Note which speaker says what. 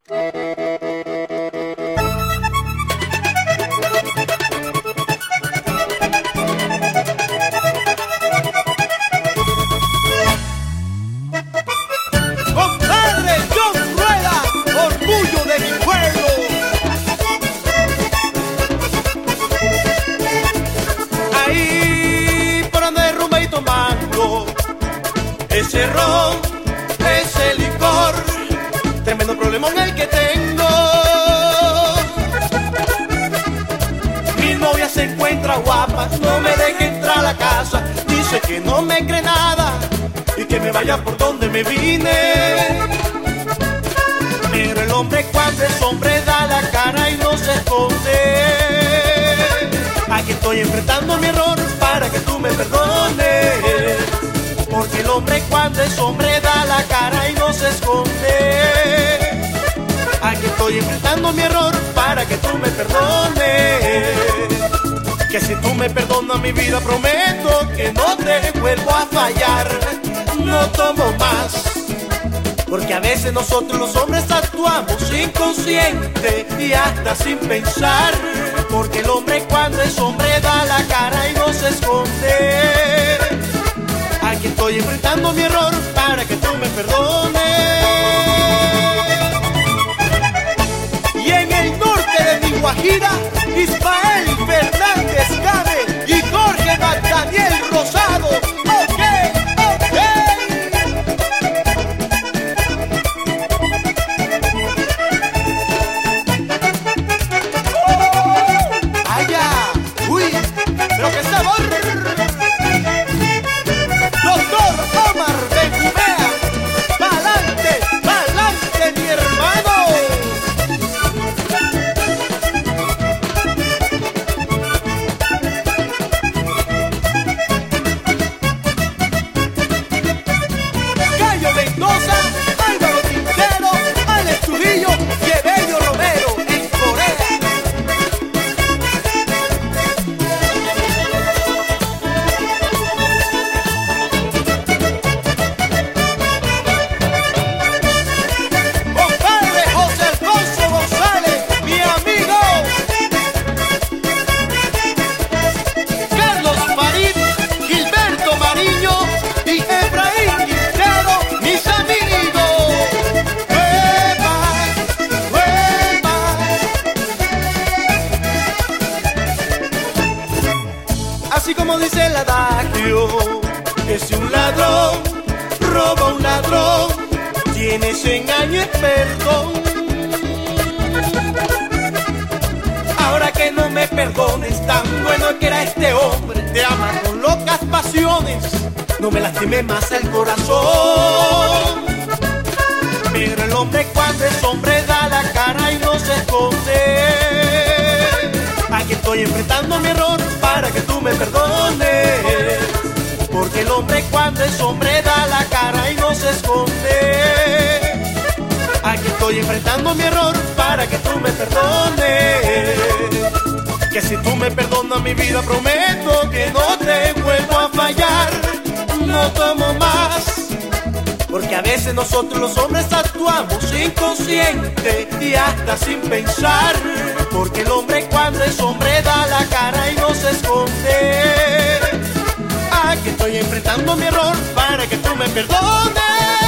Speaker 1: Ese ron, ese licor, tremendo problemón el que tengo. Mi novia se encuentra guapa, no me deja entrar a la casa. Dice que no me cree nada y que me vaya por donde me vine. Pero el hombre cuando es hombre da la cara y no se esconde. Aquí estoy enfrentando mi error para que tú me perdones. Porque el hombre cuando es hombre da la cara y no se esconde. Aquí estoy enfrentando mi error para que tú me perdones. Que si tú me perdonas mi vida prometo que no te vuelvo a fallar. No tomo más. Porque a veces nosotros los hombres actuamos inconsciente y hasta sin pensar. Porque el hombre cuando es hombre da la cara y no se esconde. Aquí estoy enfrentando mi error para que tú me perdones. Y en el norte de mi Guajira, Ismael Fernández Gabe y Jorge Daniel Rosado. Ok, ok. ¡Allá! ¡Uy! ¡Pero qué sabor! Así como dice el adagio, que si un ladrón roba a un ladrón, tiene 100 años de perdón. Ahora que no me perdones, tan bueno que era este hombre, te ama con locas pasiones, no me lastimé más el corazón. Pero el hombre cuando es hombre da la cara y no se esconde. Aquí estoy enfrentando mi error para que tú me perdones. Porque el hombre cuando es hombre da la cara y no se esconde. Aquí estoy enfrentando mi error para que tú me perdones. Que si tú me perdonas mi vida prometo que no te vuelvo a fallar. No tomo más. Porque a veces nosotros los hombres actuamos inconsciente y hasta sin pensar. Porque el hombre cuando es hombre da la cara y no se esconde. Aquí estoy enfrentando mi error para que tú me perdones.